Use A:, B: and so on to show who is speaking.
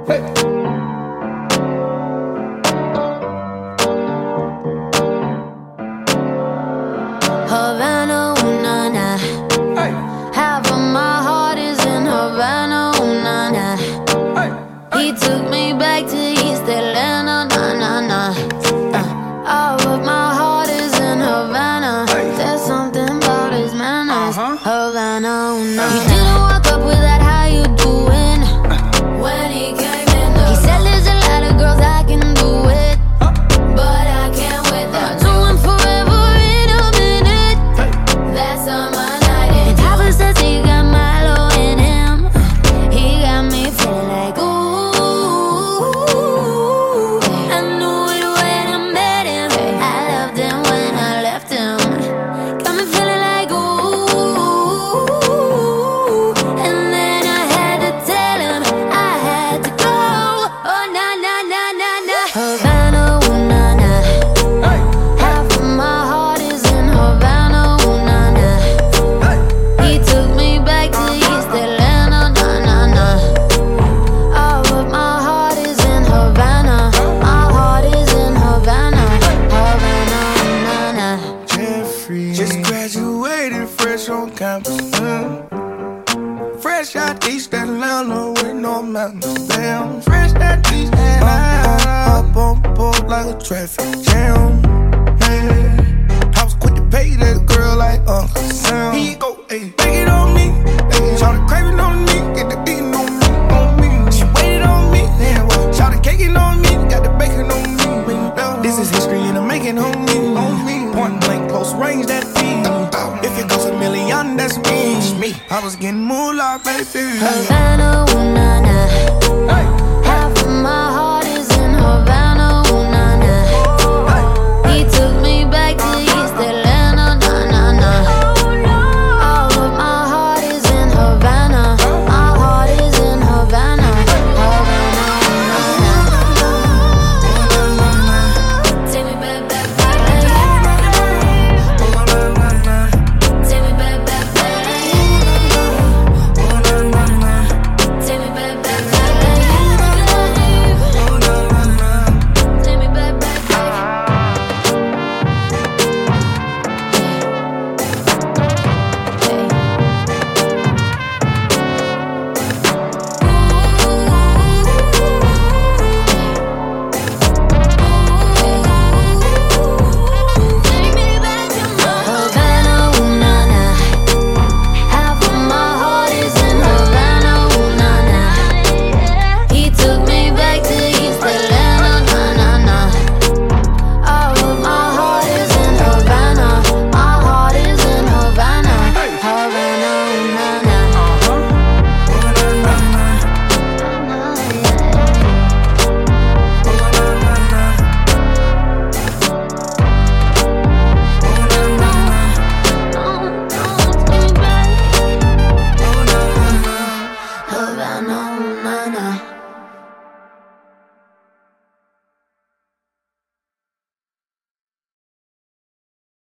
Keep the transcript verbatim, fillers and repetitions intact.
A: Hey.
B: Havana, ooh, nah, nah.
A: Hey.
B: Half of my heart is in Havana, ooh, nah, nah.
A: Hey.
B: He took me back to East Atlanta, nah, nah, nah. Uh, all of my heart is in Havana.
A: Hey.
B: There's something about his manners.
A: Uh-huh.
B: Havana, ooh, nah. He didn't walk up with that, how you doing? When he came in the He said there's a lot of girls I can do it, but I can't with that. Do him forever in a minute. That summer night and Papa says he got Milo in him. He got me feeling like ooh. I knew it when I met him. I loved him when I left him. Got me feeling like ooh. And then I had to tell him I had to go. Oh na na na na na. Havana, ooh na na.
A: Hey.
B: Half of my heart is in Havana, ooh na na.
A: Hey.
B: He took me back to East Atlanta, nah nah nah. All of my heart is in Havana. My heart is in Havana, Havana, ooh na na.
C: Jeffrey just graduated fresh on campus. Mm. Fresh out East Atlanta with no mountains. Damn, fresh out East Atlanta. Up, up on board like a traffic jam. Man, I was quick to pay that girl like Uncle Sam. He go, ayy, take it on me. Ayy, shout the craving on me, get the beating on me, on me. She waited on me, damn, shout the caking on me, got the bacon on me. This is history and I'm making on me, on me. Point blank, close range, that beat. If it goes a million, that's me. I was getting moolah, baby.
B: Havana, ooh